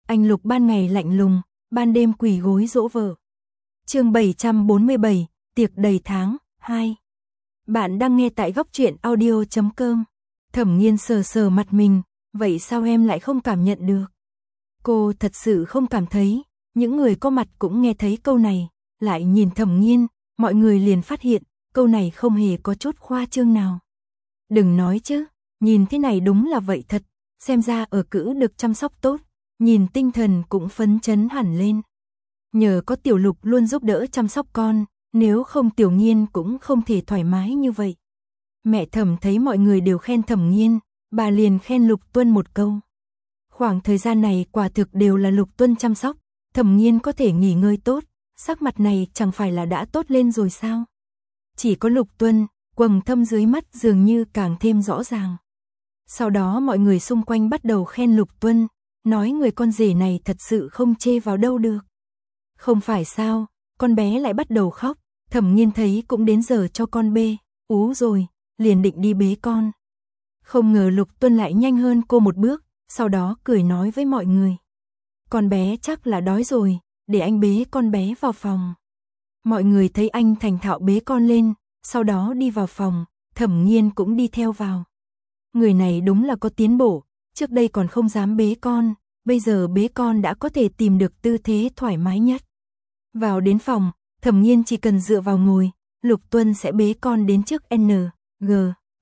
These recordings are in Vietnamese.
Anh Lục ban ngày lạnh lùng, ban đêm quỳ gối dỗ vợ. Chương 747, tiệc đầy tháng 2. Bạn đang nghe tại góc truyện audio.com. Thẩm Nghiên sờ sờ mặt mình, vậy sao em lại không cảm nhận được? Cô thật sự không cảm thấy, những người có mặt cũng nghe thấy câu này, lại nhìn Thẩm Nghiên, mọi người liền phát hiện, câu này không hề có chút khoa trương nào. Đừng nói chứ, nhìn thế này đúng là vậy thật, xem ra ở cữ được chăm sóc tốt, nhìn tinh thần cũng phấn chấn hẳn lên. Nhờ có Tiểu Lục luôn giúp đỡ chăm sóc con, nếu không Tiểu Nghiên cũng không thể thoải mái như vậy. Mẹ Thẩm thấy mọi người đều khen Thẩm Nghiên, bà liền khen Lục Tuân một câu. Khoảng thời gian này quả thực đều là Lục Tuân chăm sóc, Thẩm Nghiên có thể nghỉ ngơi tốt, sắc mặt này chẳng phải là đã tốt lên rồi sao? Chỉ có Lục Tuân, quầng thâm dưới mắt dường như càng thêm rõ ràng. Sau đó mọi người xung quanh bắt đầu khen Lục Tuân, nói người con rể này thật sự không chê vào đâu được. Không phải sao, con bé lại bắt đầu khóc, Thẩm Nghiên thấy cũng đến giờ cho con bê, ú rồi, liền định đi bế con. Không ngờ Lục Tuân lại nhanh hơn cô một bước, sau đó cười nói với mọi người. Con bé chắc là đói rồi, để anh bế con bé vào phòng. Mọi người thấy anh thành thạo bế con lên, sau đó đi vào phòng, Thẩm Nghiên cũng đi theo vào. Người này đúng là có tiến bộ, trước đây còn không dám bế con, bây giờ bế con đã có thể tìm được tư thế thoải mái nhất. Vào đến phòng, Thẩm Nghiên chỉ cần dựa vào ngồi, Lục Tuân sẽ bế con đến trước N, G,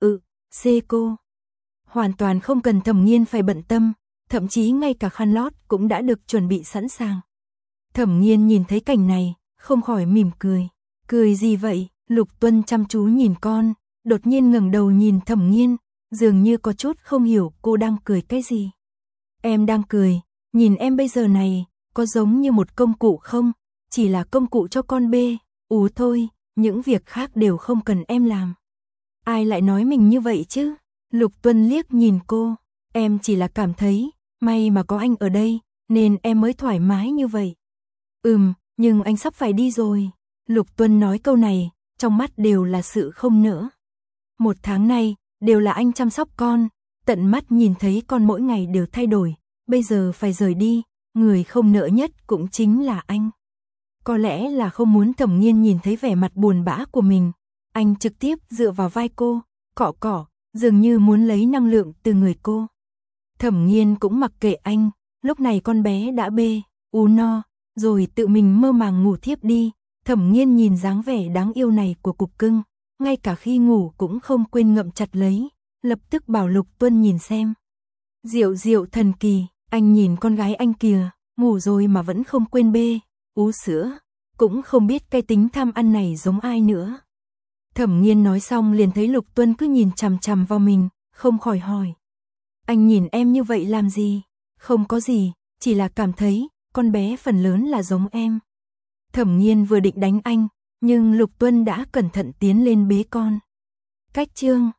C cô. Hoàn toàn không cần Thẩm Nghiên phải bận tâm, thậm chí ngay cả khăn lót cũng đã được chuẩn bị sẵn sàng. Thẩm Nghiên nhìn thấy cảnh này, không khỏi mỉm cười. Cười gì vậy? Lục Tuân chăm chú nhìn con, đột nhiên ngẩng đầu nhìn Thẩm Nghiên, dường như có chút không hiểu cô đang cười cái gì. Em đang cười, nhìn em bây giờ này, có giống như một công cụ không? Chỉ là công cụ cho con bê, ú thôi, những việc khác đều không cần em làm. Ai lại nói mình như vậy chứ? Lục Tuân liếc nhìn cô, em chỉ là cảm thấy, may mà có anh ở đây, nên em mới thoải mái như vậy. Nhưng anh sắp phải đi rồi. Lục Tuân nói câu này, trong mắt đều là sự không nỡ. Một tháng nay, đều là anh chăm sóc con, tận mắt nhìn thấy con mỗi ngày đều thay đổi, bây giờ phải rời đi, người không nỡ nhất cũng chính là anh. Có lẽ là không muốn Thẩm Nghiên nhìn thấy vẻ mặt buồn bã của mình, anh trực tiếp dựa vào vai cô, cọ cọ, dường như muốn lấy năng lượng từ người cô. Thẩm Nghiên cũng mặc kệ anh, lúc này con bé đã bê, ú no, rồi tự mình mơ màng ngủ thiếp đi. Thẩm Nghiên nhìn dáng vẻ đáng yêu này của cục cưng, ngay cả khi ngủ cũng không quên ngậm chặt lấy, lập tức bảo Lục Tuân nhìn xem. Diệu diệu thần kỳ, anh nhìn con gái anh kìa, ngủ rồi mà vẫn không quên bê, ú sữa, cũng không biết cái tính tham ăn này giống ai nữa. Thẩm Nghiên nói xong liền thấy Lục Tuân cứ nhìn chằm chằm vào mình, không khỏi hỏi. Anh nhìn em như vậy làm gì? Không có gì, chỉ là cảm thấy, con bé phần lớn là giống em. Thẩm Nghiên vừa định đánh anh, nhưng Lục Tuân đã cẩn thận tiến lên bế con. Cách chương